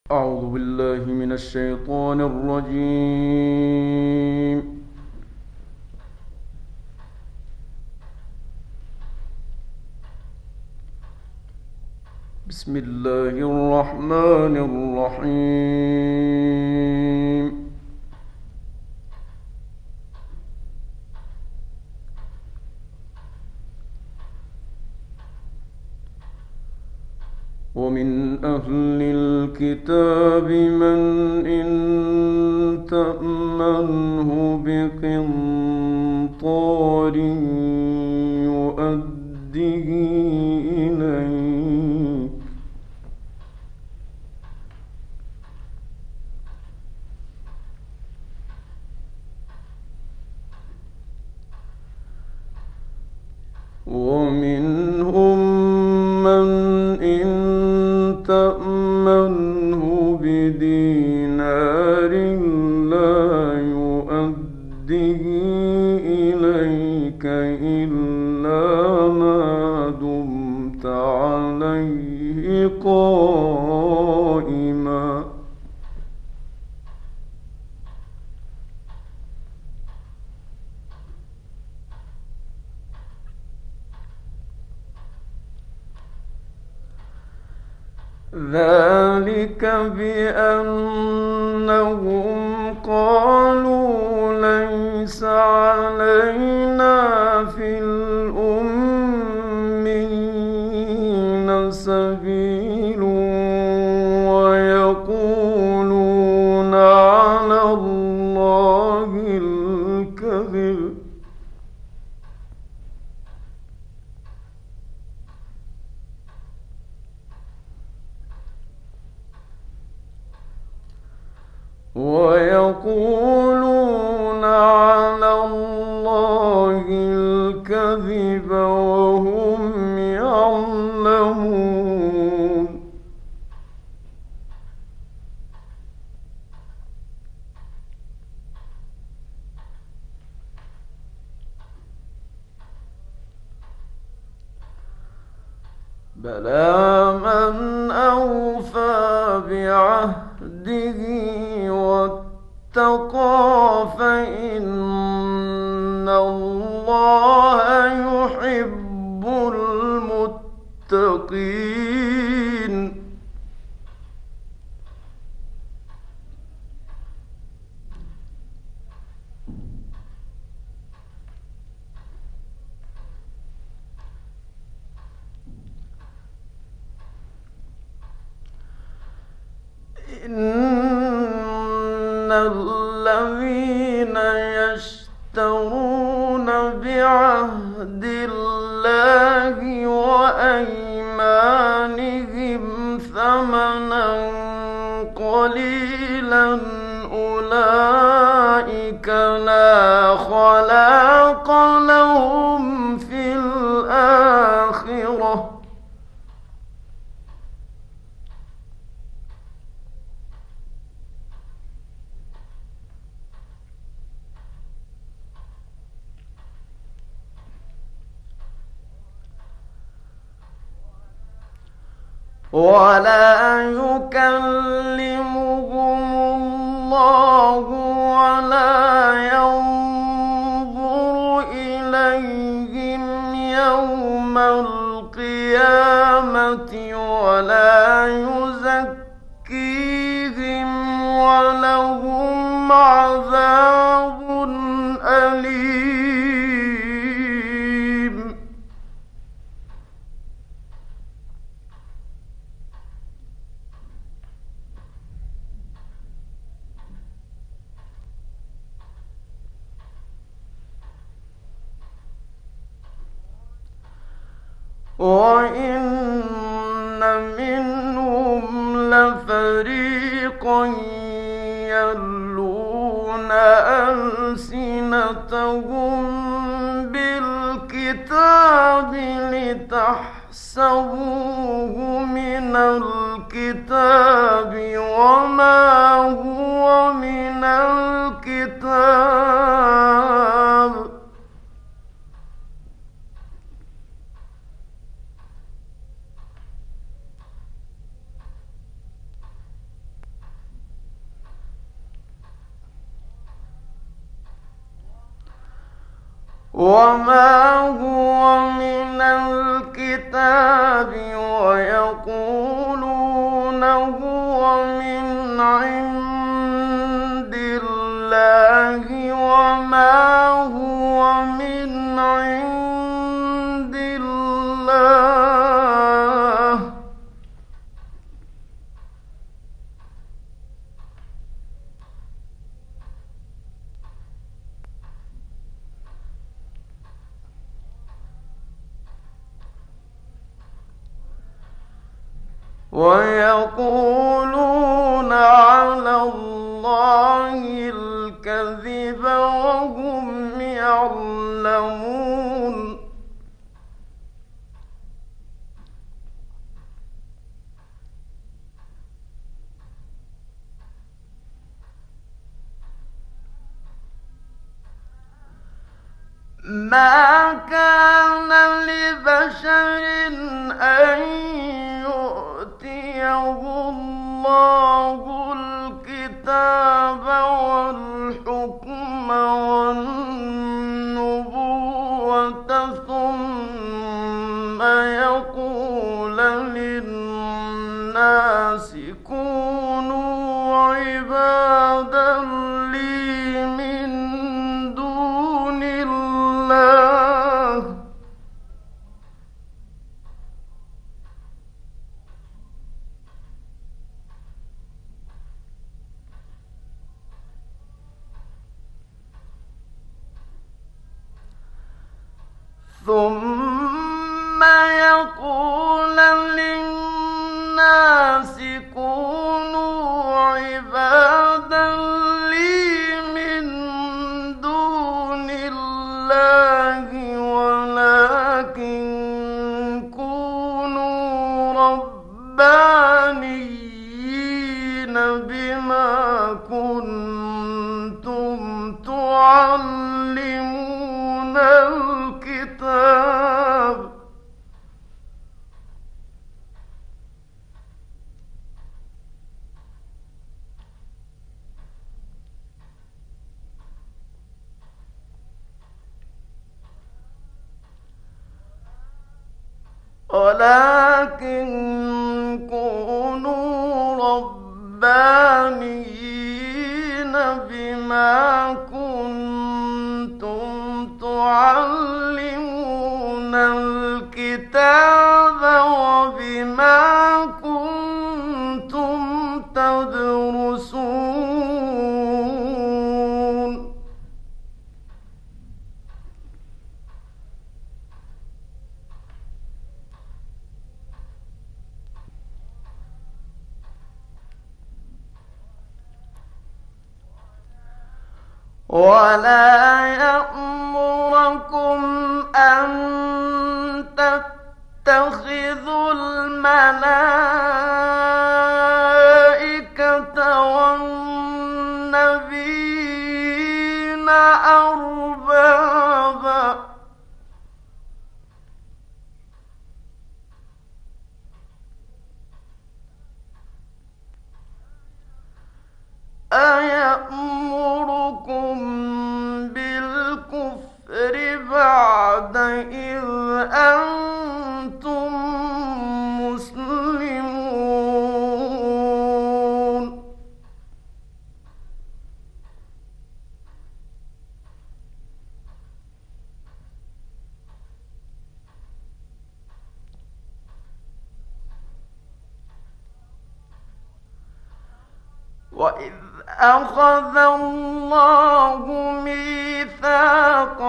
أعوذ بالله من الشيطان الرجيم. بسم الله الرحمن الرحيم. ومن أهل الكتاب من إن تأمنه بقنطار يؤده إليك ومنهم من إن تأمنه بدينار لا يؤده إليك إلا ما دمت عليه قائما. ذلك بأنهم قالوا ليس علينا في الأمين سبيل ويقولون على الله الكذب. ويقولون على الله الكذب وهم يعلمون. بلى من أوفى بعهده واتقى فإن الله يحب المتقين. إن الذين يشترون بعهد الله وأيمانهم ثمنا قليلا أولئك لا خلاق لهم في الآخرة ولا يكلمهم الله ولا ينظر إليهم يوم القيامة ولا يزكيهم ولهم عذاب أليم. وإن منهم لفريقا يلون ألسنتهم بالكتاب لتحسبوه من الكتاب وما هو من الكتاب وما هو من الكتاب ويقولون هو من عند الله وما هو من عند الله ويقولون على الله الكذب وهم يعلمون ما كان لبشر أن يؤتيه الله الكتاب والحكم والنبوة ثم يقول للناس كونوا عبادا لي من دون الله ثم يقول للناس كونوا عبادا لي من دون الله ولكن كونوا ربانيين بما كنتم تعلمون الكتاب ولكن كونوا ربانيين بما كنتم تعلمون الكتاب وبما كنتم تدرسون ولا يأمركم أن تتخذوا الملائكة والنبيين أربابا أيأمركم بالكفر بعد إذ أنتم مسلمون وإذ أخذ الله ميثاق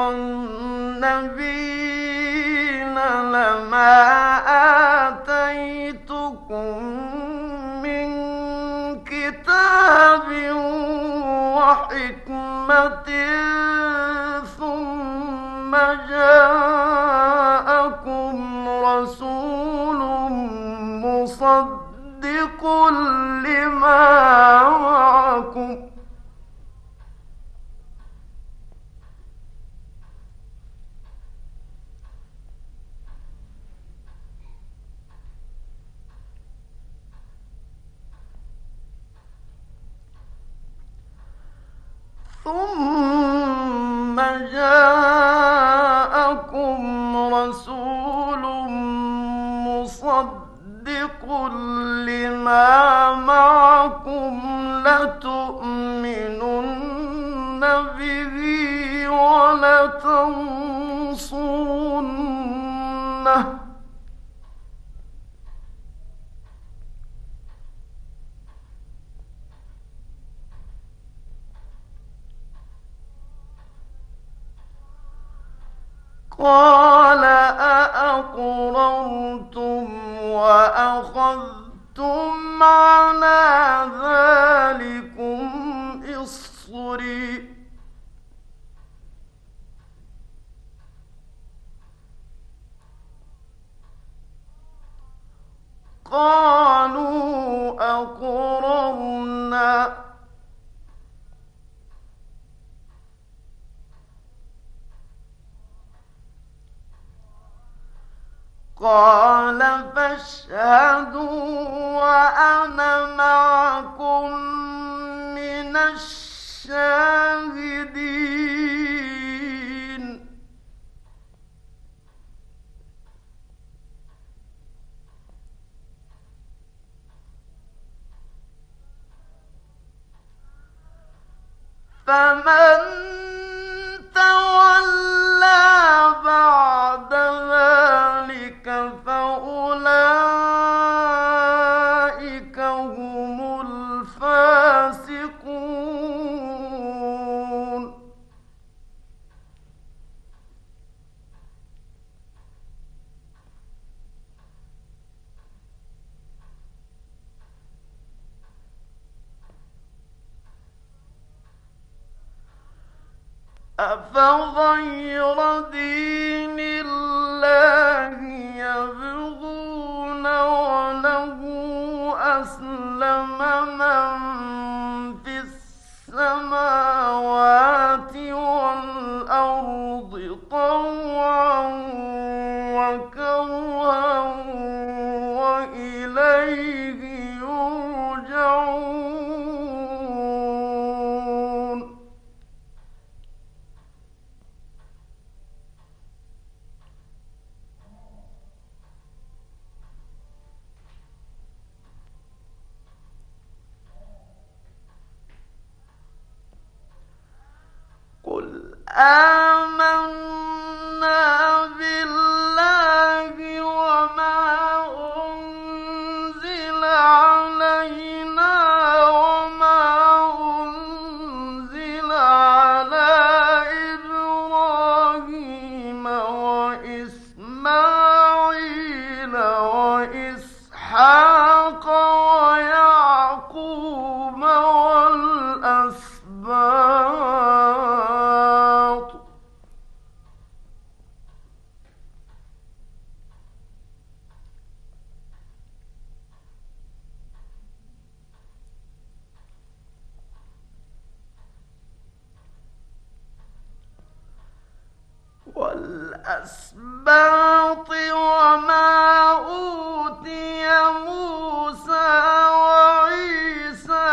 النبيين لما آتيتكم من كتاب وحكمة ثم جاءكم رسول مصدق لما معكم ثم جاءكم معكم لتؤمنن به ولتنصرنه قال أأقررتم وأخذتم على ذلكم إصري قالوا أقررنا قال فاشهدوا وأنا معكم من الشاهدين فمن تولى بعد ذلك فأولئك هم الفاسقون أفغير دين الله يبغون وله أسلم من في السماوات والأرض طوعا وكرها وإليه يرجعون قل آمنا بالله وما أنزل علينا وما أنزل على إبراهيم وإسماعيل وإسحاق ويعقوب والأسباط وما أوتي موسى وعيسى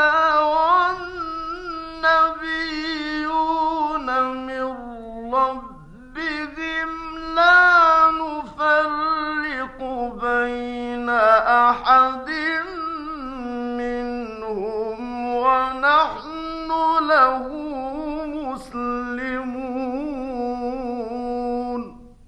والنبيون من ربهم لا نفرق بين أحد منهم ونحن له مسلمون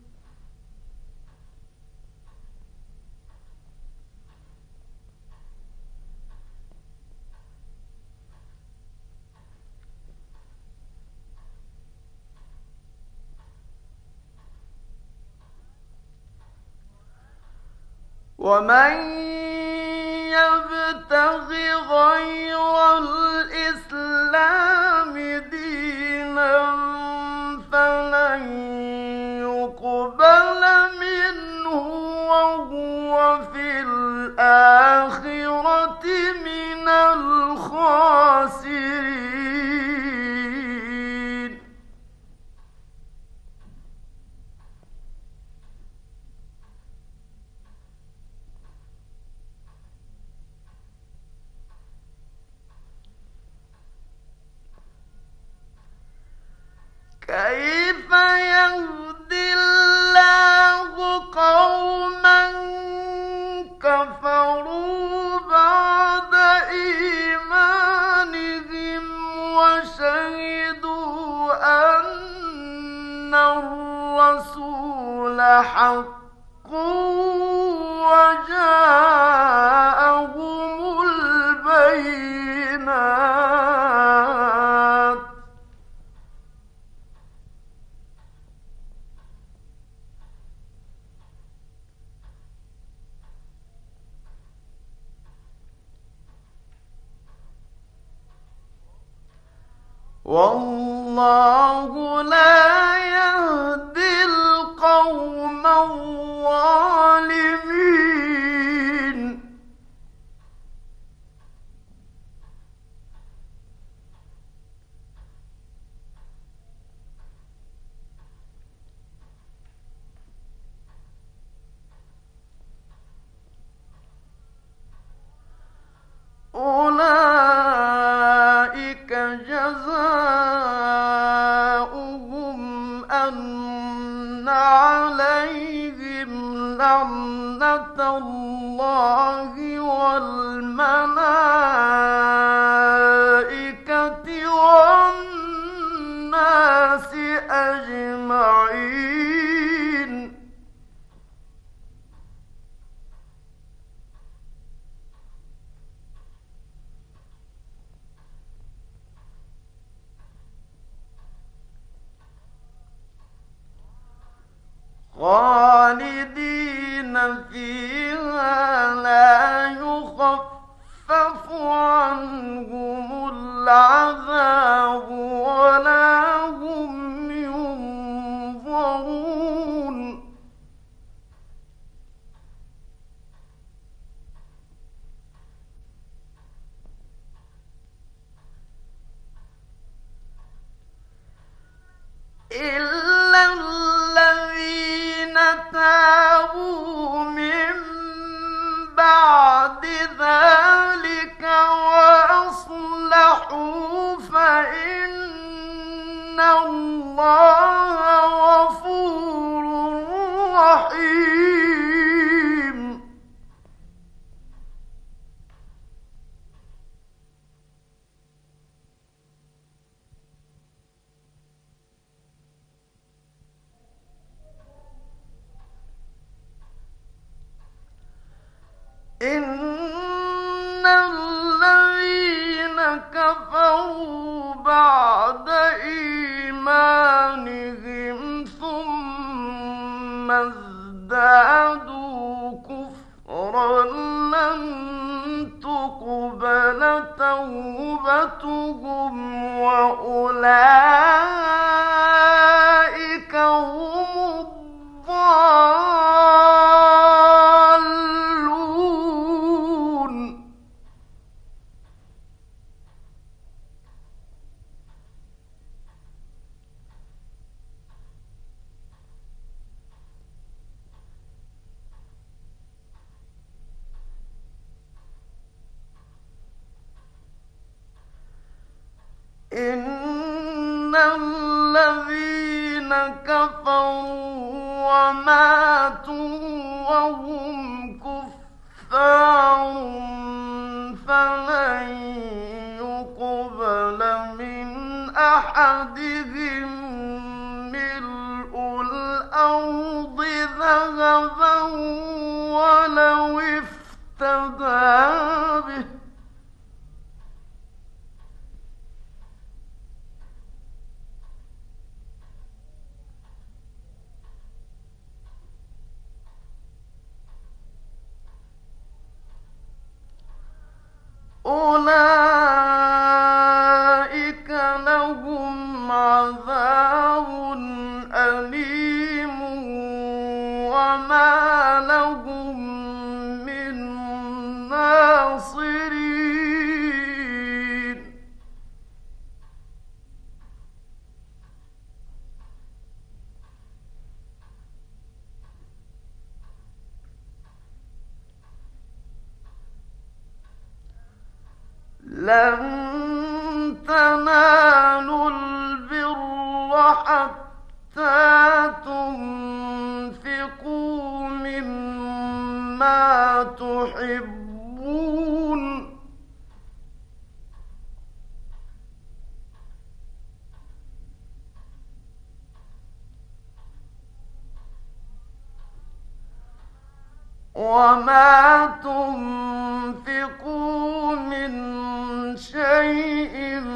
ومن يبتغ غير الإسلام دينا فلن يقبل منه وهو في الآخرة من الخاسرين كيف يهدي الله قوما كفروا بعد حق وجاءهم البينات والله لا يهدي القوم الظالمين أولئك جزاؤهم أن عليهم لعنة الله والملائكة والناس أجمعين خالدين فيها لا يخفف عنهم العذاب ولا هم ينظرون إلا الذين تابوا من بعد ذلك وأصلحوا فإن الله غفور رحيم إن الذين كفروا بعد إيمانهم ثم ازدادوا كفرا لن تقبل توبتهم وأولئك هم الضالون إن الذين كفروا وماتوا وهم كفار فلن يقبل من أحدهم ملء الأرض ذهبا ولو افتدى به أولئك لهم عذاب أليم وما لهم من ناصرين لن تنالوا البر حتى تنفقوا مما تحبون وما تنفقوا من شيء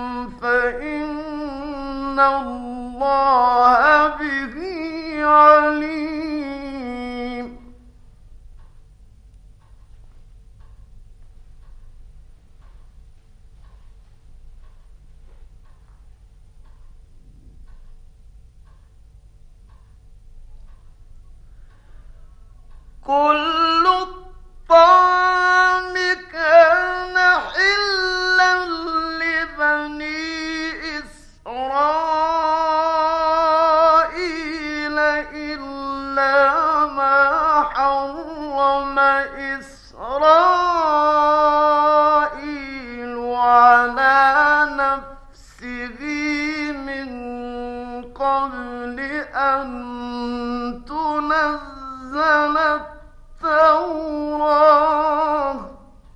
فإن الله به عليم. كل الطعام كان حلا لبني إسرائيل إلا ما حرم إسرائيل على نفسه من قبل أن تنزل التوراة.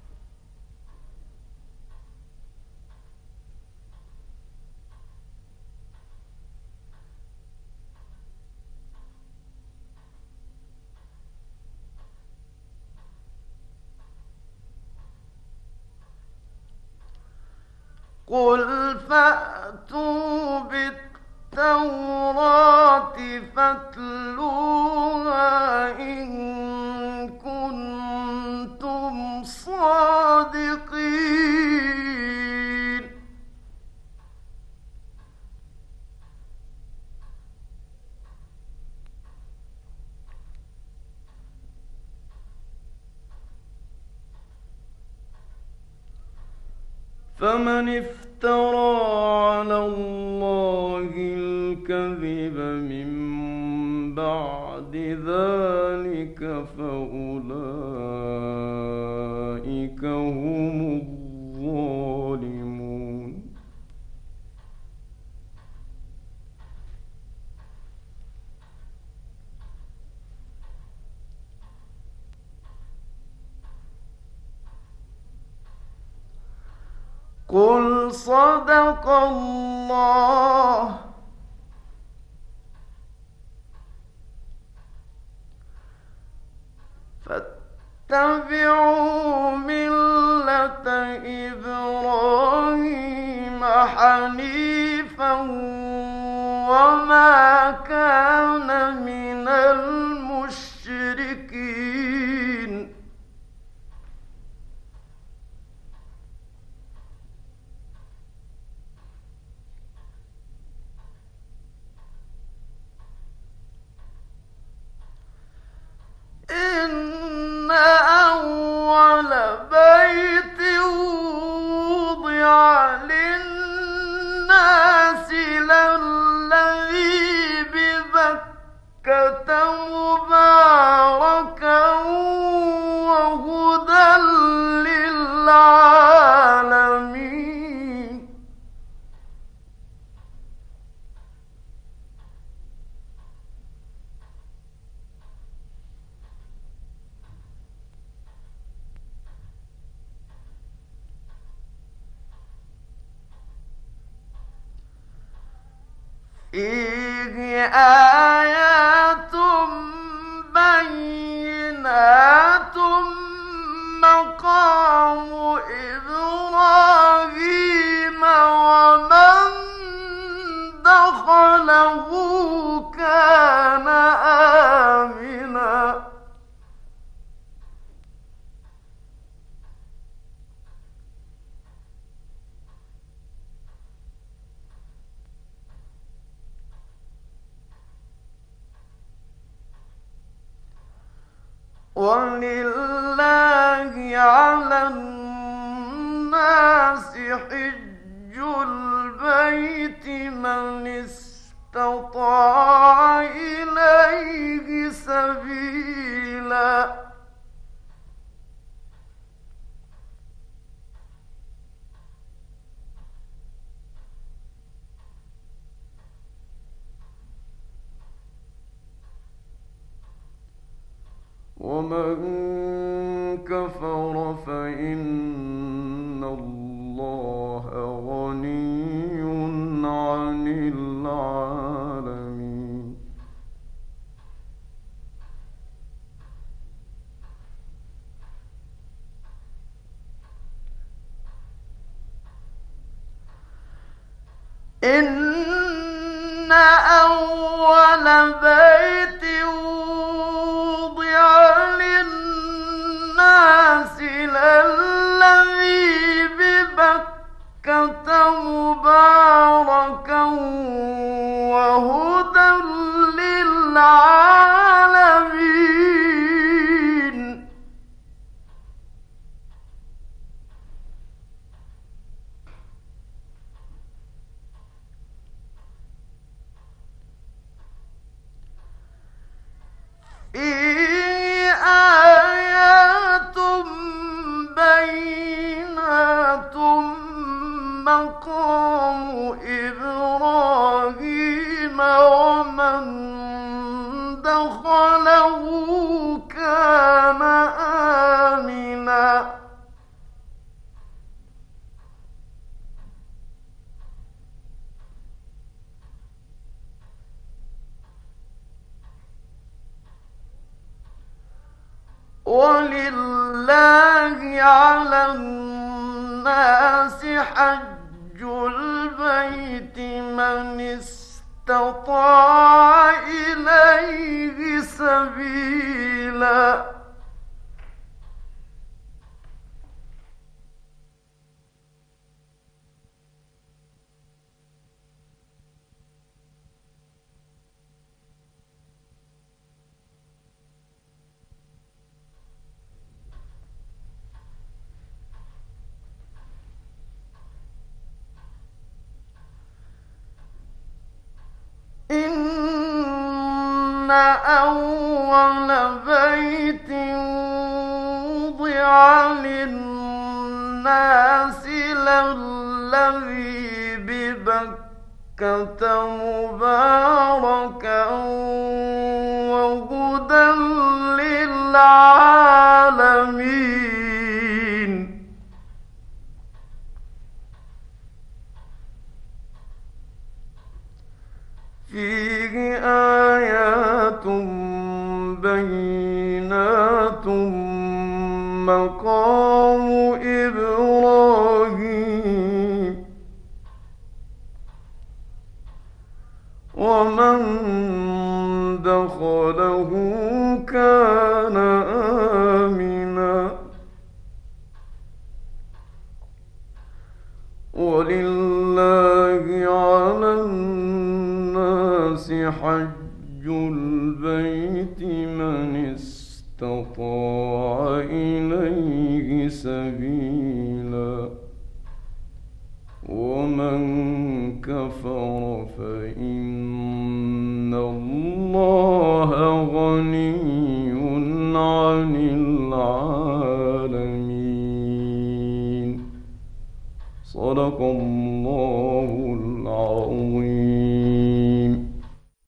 قل فأتوا بالتوراة فاتلوها إن كنتم صادقين. فمن افترى على الله الكذب من بعد ذلك فأولئك هم الظالمون. قل صدق الله فاتبعوا ملة إبراهيم حنيفا وما كان من المشركين. إن أول بيت وضع للناس للذي ببكة مباركا وهدى للعالمين. فيه آيات بينات مقام إبراهيم ومن دخله كان آمنا. ولله على الناس حج البيت من استطاع إليه سبيلا. ومن كفر فإن الله غني عن العالمين. أول بيت وضع للناس للذي ببكة مباركا وهدى للعالمين. فيه آيات بينات مقام إبراهيم ومن دخله كان آمنا. ولله على الناس حج البيت من استطاع إليه سبيلا. إن أول بيت وضع للناس للذي ببكة مباركا وهدى للعالمين. فيه آيات بينات مقام إبراهيم ومن دخله كان آمنا. ولله على الناس حج البيت من استطاع إليه سبيلا ومن كفر فإن الله غني عن العالمين. صدق الله